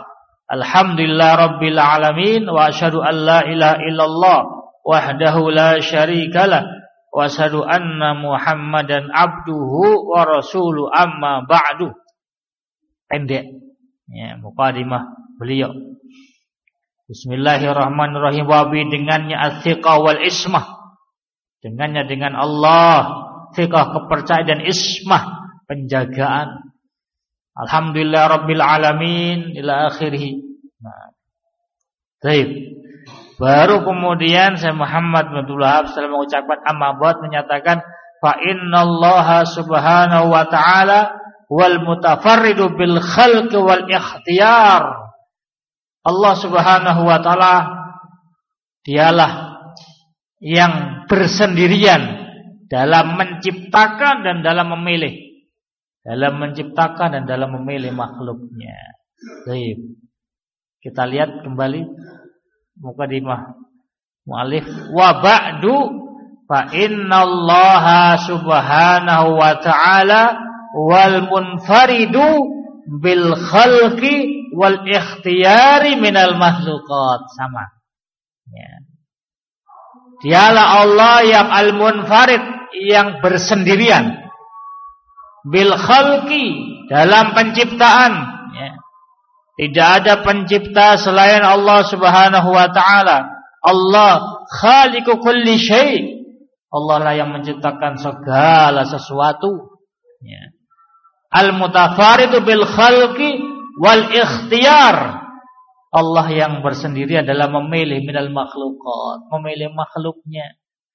Speaker 1: Alhamdulillah rabbil alamin wa asyhadu an la ilaha illallah wahdahu la syarikalah wa asyhadu anna Muhammadan abduhu wa rasuluhu amma ba'du. Pendek ya mukadimah beliau. Bismillahirrahmanirrahim. Wa bi dengannya as-siqah wal ismah. Dengannya dengan Allah, siqah kepercayaan dan ismah penjagaan. Alhamdulillah rabbil alamin ila akhirih. Nah. Baik. Baru kemudian saya Muhammad bin Abdul Wahhab setelah mengucapkan amma ba'd menyatakan fa innallaha subhanahu wa ta'ala wal mutafarridu bil khalqi wal ikhtiyar. Allah subhanahu wa ta'ala dialah yang bersendirian dalam menciptakan dan dalam memilih. Dalam menciptakan dan dalam memilih makhluknya. Baik. Kita lihat kembali mukadimah mu'allif wa ba'du fa innallaha subhanahu wa ta'ala wal munfaridu bil khalqi wal ikhtiyari minal makhluqat. Sama ya. Dialah Allah yang al-munfarid, yang bersendirian, bil khalqi, dalam penciptaan ya. Tidak ada pencipta selain Allah subhanahu wa ta'ala. Allah khaliqu kulli syai'. Allah lah yang menciptakan segala sesuatu ya. Al-mutafaridu bil khalqi wal ikhtiyar. Allah yang bersendirian dalam memilih minal makhluqat, memilih makhluknya.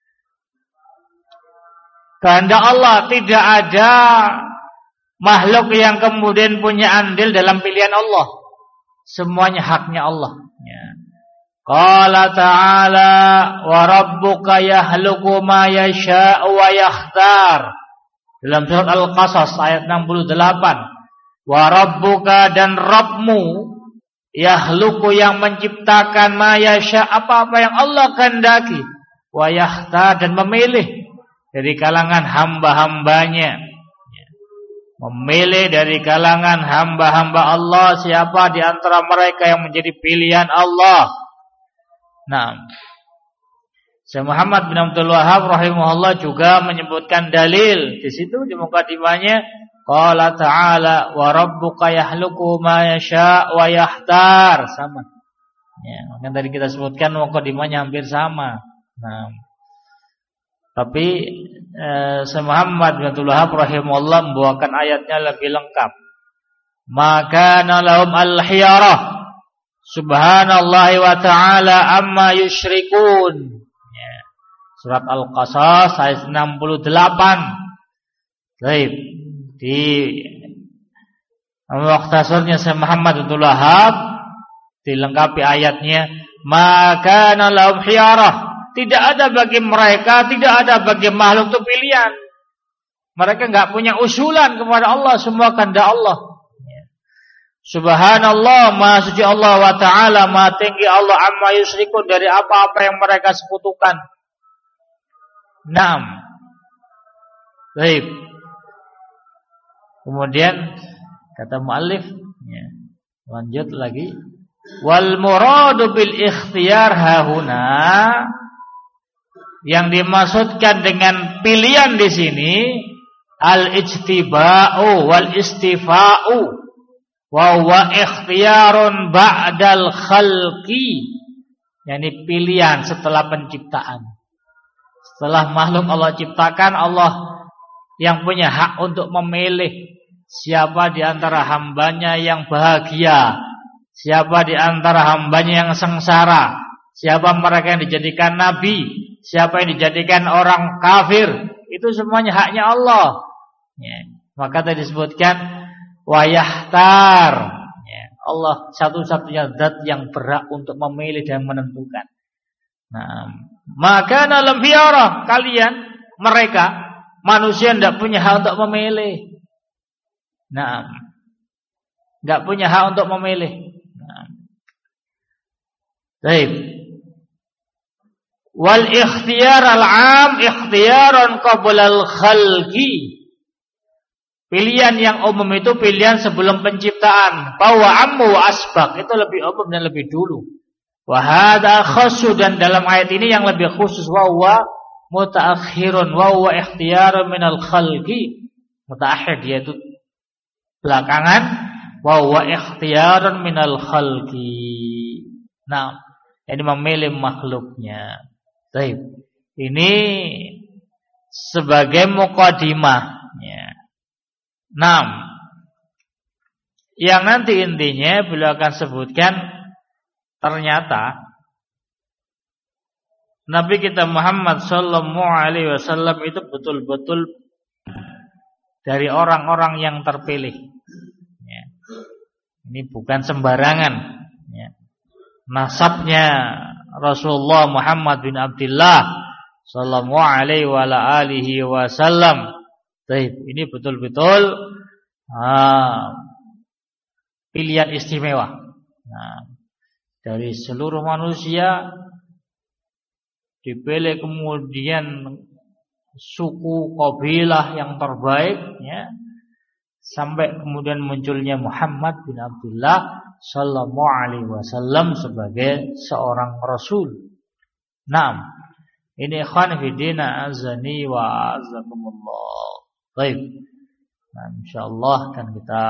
Speaker 1: Kehendak Allah, tidak ada makhluk yang kemudian punya andil dalam pilihan Allah. Semuanya haknya Allah ya. Qala ta'ala wa rabbuka yahluku ma yasha'u wa yakhtar. Dalam surat Al-Qasas ayat 68. Wa rabbuka, dan Rabbmu, yahluku, yang menciptakan, ma yasha, apa-apa yang Allah kehendaki, wa yakhtar, dan memilih dari kalangan hamba-hambanya. Memilih dari kalangan hamba-hamba Allah siapa di antara mereka yang menjadi pilihan Allah. Nah, Syekh Muhammad bin Abdul Wahhab rahimahullah juga menyebutkan dalil di situ di mukadimahnya. Qala ta'ala wa rabbuka yahluku ma yasha wa yahtar. Sama ya, yang tadi kita sebutkan mukadimahnya hampir sama. Nah, tapi Syekh Muhammad bin Abdul Wahhab rahimahullah membawakan ayatnya lebih lengkap. Maka lahum al-khiyarah subhanallahi wa ta'ala amma yusyrikun ya. Surat Al-Qasas ayat 68. Baik. Di mukhtasarnya Syekh Muhammad bin Abdul Wahhab dilengkapi ayatnya, maka lahum khiyarah. Tidak ada bagi mereka, tidak ada bagi makhluk itu pilihan. Mereka enggak punya usulan kepada Allah, semua kehendak Allah. Subhanallah, maha suci Allah wa ta'ala, maha tinggi Allah amma yusyrikun, dari apa-apa yang mereka sekutukan. Naam. Baik. Kemudian kata muallif ya, lanjut lagi. Wal muradu bil ikhtiyar hahuna, yang dimaksudkan dengan pilihan di sini al-ijtiba'u wal istifa'u wa huwa ikhtiyarun ba'dal khalqi, yakni pilihan setelah penciptaan. Setelah makhluk Allah ciptakan, Allah yang punya hak untuk memilih siapa di antara hambanya yang bahagia, siapa di antara hambanya yang sengsara, siapa mereka yang dijadikan nabi, siapa yang dijadikan orang kafir. Itu semuanya haknya Allah ya. Maka tadi disebutkan wa yahtar ya. Allah satu-satunya zat yang berhak untuk memilih dan menentukan. Nah, maka dalam khiyarah, kalian, mereka manusia tidak punya hak untuk memilih. Nah, tidak punya hak untuk memilih. Nah. Baik. Wal ikhtiyar al-'am ikhtiyarun qabla al-khalqi. Pilihan yang umum itu pilihan sebelum penciptaan. Bahwa ammu wa asbaq itu lebih umum dan lebih dulu. Wa hadza khassu, dan dalam ayat ini yang lebih khusus wa huwa mutaakhirun wa huwa ikhtiyarun minal khalqi. Mutaakhir dia itu belakangan, wa huwa ikhtiyarun minal khalqi. Nah, ini memilih makhluknya. Baik. Ini sebagai mukadimah. Yang nanti intinya beliau akan sebutkan, ternyata Nabi kita Muhammad sallallahu alaihi wasallam itu betul-betul dari orang-orang yang terpilih. Ini bukan sembarangan. Nasabnya Rasulullah Muhammad bin Abdullah sallallahu alaihi wa alihi wasallam. Ini betul-betul pilihan istimewa. Dari seluruh manusia dipilih kemudian suku kabilah yang terbaik, sampai kemudian munculnya Muhammad bin Abdullah sallallahu alaihi wasallam sebagai seorang rasul. Ini ikhwan fillah azani wa azakumullah. Baik. Insyaallah akan kita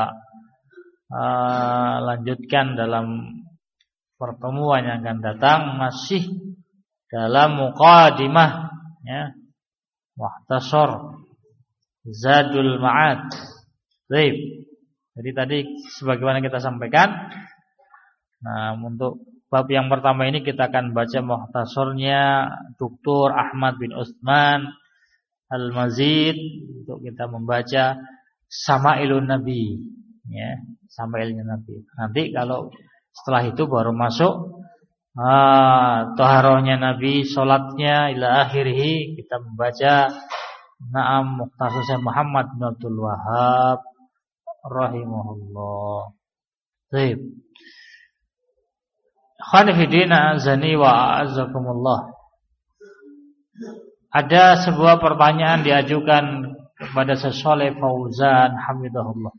Speaker 1: lanjutkan dalam pertemuan yang akan datang, masih dalam muqaddimah Mukhtasar Zadul Ma'ad. Baik. Jadi tadi sebagaimana kita sampaikan, untuk bab yang pertama ini kita akan baca mukhtasarnya Dr. Ahmad bin Utsman Al-Mazid, untuk kita membaca Sama'ilun Nabi, Sama'ilun Nabi. Nanti kalau setelah itu baru masuk taharahnya Nabi, salatnya ila akhirih, kita membaca mukhtasar Muhammad bin Abdul Wahhab rahimahullah. Baik. Khanifidina azani wa azakumullah. Ada sebuah pertanyaan diajukan kepada Syekh Fauzan hamidahullah.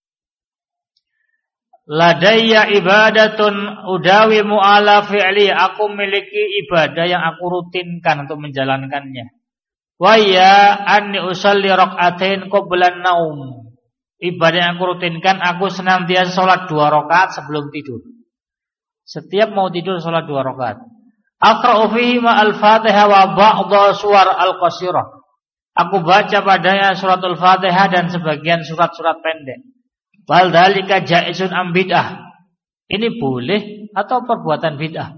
Speaker 1: Ladayya ibadatun udawimu ala fi'li, aku memiliki ibadah yang aku rutinkan untuk menjalankannya. Wa ya anni usalli rak'atain qablan naum. Ibadah yang aku rutinkan, aku senantiasa salat 2 rakaat sebelum tidur. Setiap mau tidur salat 2 rakaat. Aqra'u fihi ma al-Fatihah wa ba'dha suwar al-qasirah. Aku baca padanya suratul Fatihah dan sebagian surat-surat pendek. Wal dzalika jaizun am bid'ah. Ini boleh atau perbuatan bid'ah.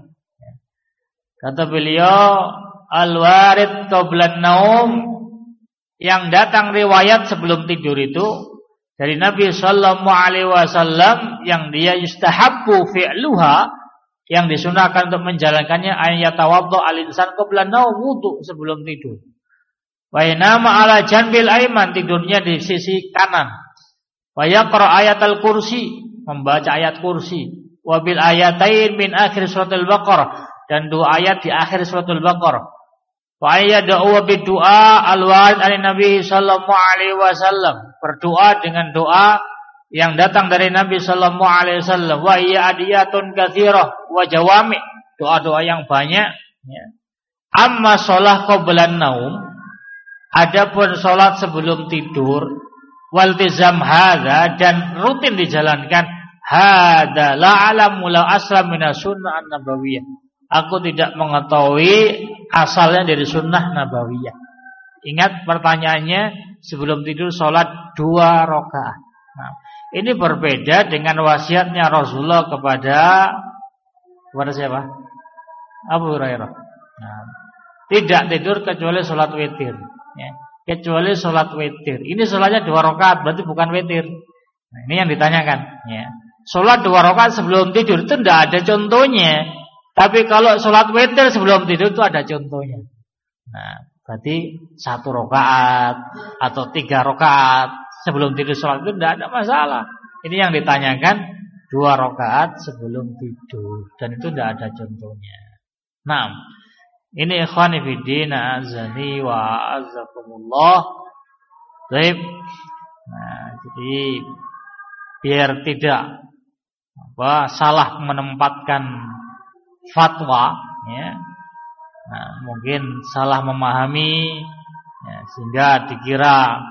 Speaker 1: Kata beliau, al-warid qablan naum, yang datang riwayat sebelum tidur itu dari Nabi sallallahu alaihi wasallam, yang dia yustahabbu fi'luha, yang disunahkan untuk menjalankannya, ayat tawaddu al-insan qabla naum, wudu sebelum tidur. Wa yanama ala janbil aiman, tidurnya di sisi kanan. Wa yaqra ayatal kursi, membaca ayat kursi. Wa bil ayatain min akhir suratul Baqarah, dan 2 ayat di akhir suratul Baqarah. Wa yad'u bid du'a al-warid an Nabi sallallahu alaihi wasallam, berdoa dengan doa yang datang dari Nabi sallallahu alaihi wasallam. Wa hiya adiyatun katsirah wa jawami, doa-doa yang banyak. Amma shalah qablan naum, adapun salat sebelum tidur, waltizam hadza, dan rutin dijalankan, hadza la alamu la aslam minas sunnah an-nabawiyah. Aku tidak mengetahui asalnya dari sunnah nabawiyah. Ingat pertanyaannya, sebelum tidur salat 2 rakaat. Ini berbeda dengan wasiatnya Rasulullah kepada siapa? Abu Hurairah. Tidak tidur kecuali salat witir. Kecuali salat witir. Ini salatnya 2 rakaat, berarti bukan witir. Ini yang ditanyakan. Salat 2 rakaat sebelum tidur itu tidak ada contohnya. Tapi kalau salat witir sebelum tidur itu ada contohnya. Berarti 1 rakaat atau 3 rakaat sebelum tidur salat itu tidak ada masalah. Ini yang ditanyakan 2 rakaat sebelum tidur, dan itu tidak ada contohnya. Ini ikhwani fiddin azani wa azakumullah. Baik. Jadi biar tidak salah menempatkan fatwa, ya. Nah, mungkin salah memahami, ya, sehingga dikira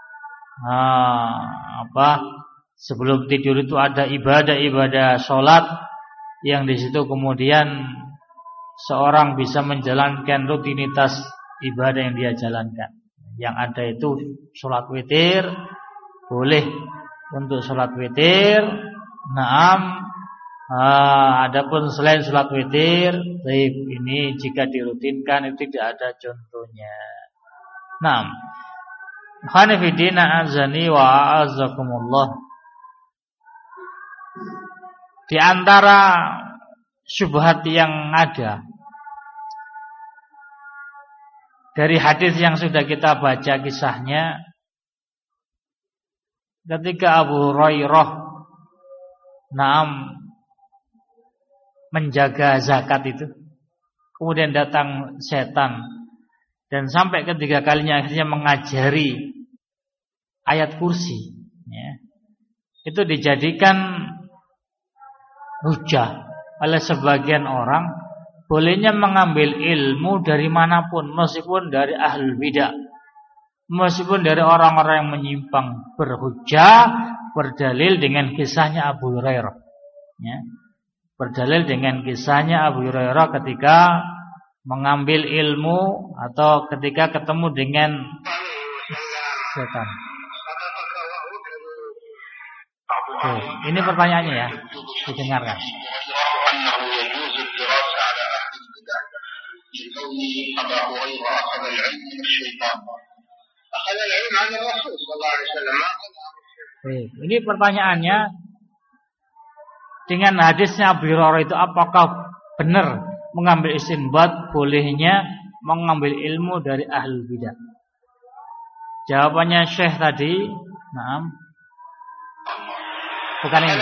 Speaker 1: sebelum tidur itu ada ibadah sholat yang di situ kemudian seorang bisa menjalankan rutinitas ibadah yang dia jalankan. Yang ada itu sholat witir, boleh untuk sholat witir. Naam, adapun selain sholat witir, ini jika dirutinkan itu tidak ada contohnya. Naam, Hanifidina azani wa azakumullah. Di antara syubhat yang ada dari hadis yang sudah kita baca kisahnya, ketika Abu Hurairah menjaga zakat itu, kemudian datang setan dan sampai ketiga kalinya akhirnya mengajari ayat kursi, ya. Itu dijadikan hujah oleh sebagian orang, bolehnya mengambil ilmu dari manapun, meskipun dari ahlul bidah, meskipun dari orang-orang yang menyimpang, berhujah, berdalil dengan kisahnya Abu Hurairah, ya. Berdalil dengan kisahnya Abu Hurairah ketika mengambil ilmu atau ketika ketemu dengan setan. Oke, ini pertanyaannya ya, didengarkan. Ini pertanyaannya, dengan hadisnya Abu Hurairah itu apakah benar mengambil istinbat, bolehnya mengambil ilmu dari ahlul bidah? Jawabannya Syekh tadi, bukan ini.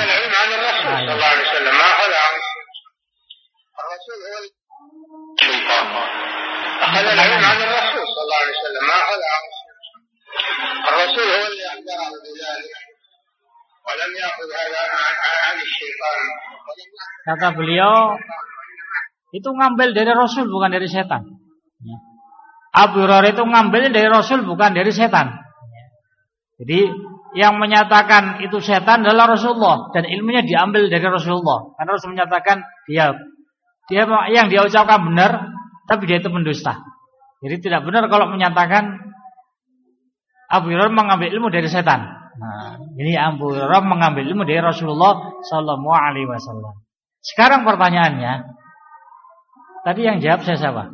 Speaker 1: Kata beliau, itu ngambil dari Rasul bukan dari setan. Abu Hurairah itu ngambilnya dari Rasul bukan dari setan. Jadi yang menyatakan itu setan adalah Rasulullah, dan ilmunya diambil dari Rasulullah. Karena Rasul menyatakan dia yang dia ucapkan benar, tapi dia itu pendusta. Jadi tidak benar kalau menyatakan Abu Hurairah mengambil ilmu dari setan. Nah, ini Abu Hurairah mengambil ilmu dari Rasulullah sallallahu alaihi wasallam. Sekarang pertanyaannya, tadi yang jawab saya siapa?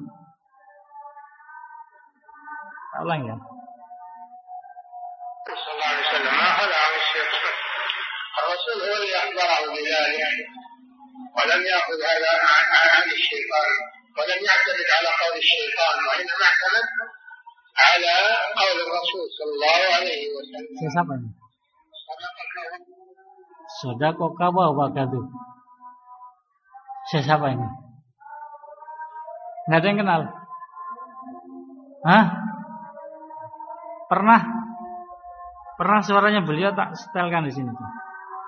Speaker 1: Ulang ya.
Speaker 2: الرسول هو اللي أخبره بذلك ولم يأخذ هذا عن الشيطان ولم يعتمد على قول الشيطان وإنما اعتمد على قول الرسول صلى الله عليه وسلم.
Speaker 1: Siapa ini? Sadaqaka wa wakadu. Siapa ini? Nggak ada yang kenal? Hah? Pernah suaranya beliau tak setelkan di sini tuh.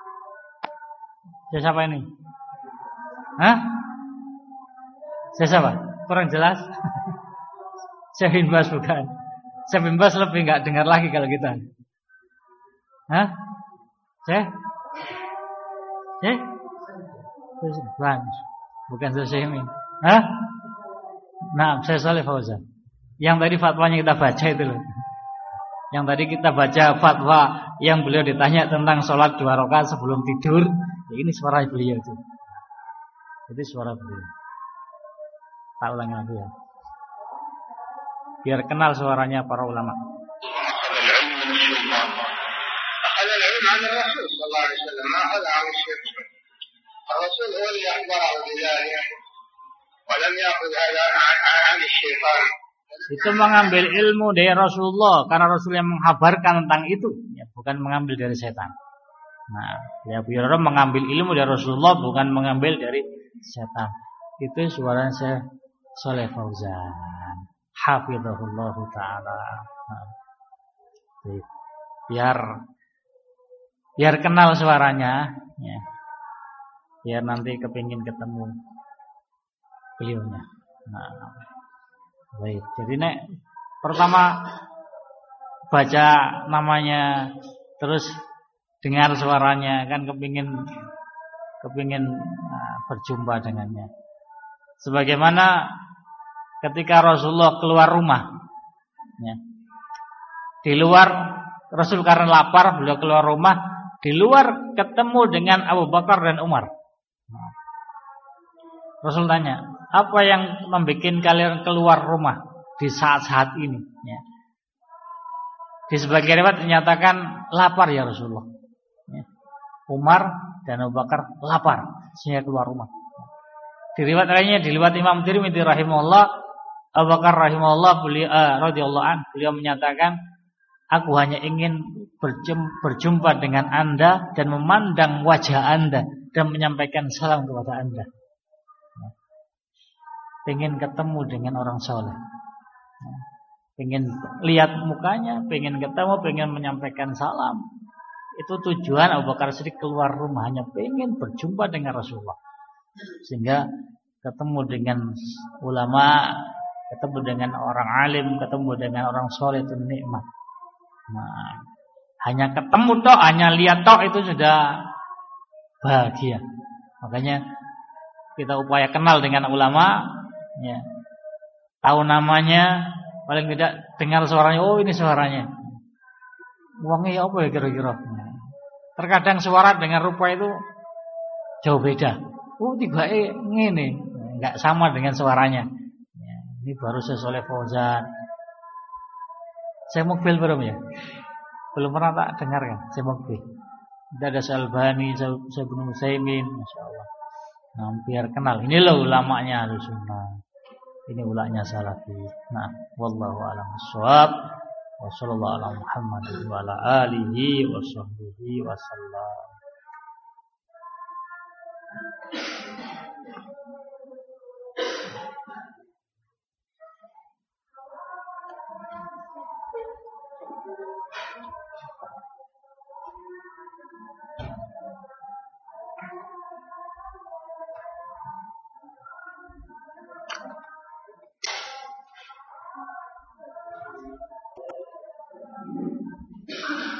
Speaker 1: Siapa ini? Hah? Siapa? Kurang jelas. Syekh bin Bas bukan. Syekh bin Bas lebih enggak dengar lagi kalau kita. Hah? Syekh? Bukan Syekh ini. Hah? Nah, saya Saleh Fauzan. Yang tadi fatwanya kita baca itu loh. Yang tadi kita baca fatwa yang beliau ditanya tentang sholat 2 rakaat sebelum tidur. Ini suara beliau itu. Jadi suara beliau. Tak ulangi lagi ya. Biar kenal suaranya para ulama. Itu mengambil ilmu dari Rasulullah, karena Rasul yang menghabarkan tentang itu, ya, bukan mengambil dari setan. Nah, ya Abu Hurairah mengambil ilmu dari Rasulullah, bukan mengambil dari setan. Itu suaranya Syekh Saleh Fauzan, hafizahullah taala. Biar biar kenal suaranya, ya. Biar nanti kepingin ketemu beliaunya. Nah, baik. Jadi nek pertama baca namanya, terus dengar suaranya, kan kepingin berjumpa dengannya. Sebagaimana ketika Rasulullah keluar rumah, ya. Di luar Rasul karena lapar, beliau keluar rumah. Di luar ketemu dengan Abu Bakar dan Umar. Rasul tanya, apa yang membuat kalian keluar rumah di saat-saat ini? Ya. Di sebagian riwayat dinyatakan lapar ya Rasulullah. Ya. Umar dan Abu Bakar lapar sehingga keluar rumah. Di riwayat lainnya, di riwayat Imam Tirmidzi rahimahullah, Abu Bakar rahimahullah beliau menyatakan, aku hanya ingin berjumpa dengan Anda dan memandang wajah Anda dan menyampaikan salam kepada Anda. Pengen ketemu dengan orang soleh, pengen lihat mukanya, pengen ketemu, pengen menyampaikan salam. Itu tujuan Abu Bakar Siddiq keluar rumah, hanya pengen berjumpa dengan Rasulullah. Sehingga ketemu dengan ulama, ketemu dengan orang alim, ketemu dengan orang soleh itu nikmat. Nah, hanya ketemu tok, hanya lihat tok itu sudah bahagia. Makanya kita upaya kenal dengan ulama, ya. Tahu namanya, paling tidak dengar suaranya, oh ini suaranya. Uangnya apa ya kira-kira? Terkadang suara dengan rupa itu jauh beda. Oh tiba-tiba ngene, enggak sama dengan suaranya. Ya, ini baru Soleh Fauzan. Saya mobil belum ya? Belum pernah tak dengar kan? Saya mobil. Ada Al-Albani, saya Ibnu Utsaimin, masyaallah. Nah, biar kenal. Ini loh ulamanya Ahlussunnah. Ini ulama salafi. Nah, wallahu a'lam bishawab. Wa sallallahu ala Muhammad wa ala alihi wa sahbihi wa sallam.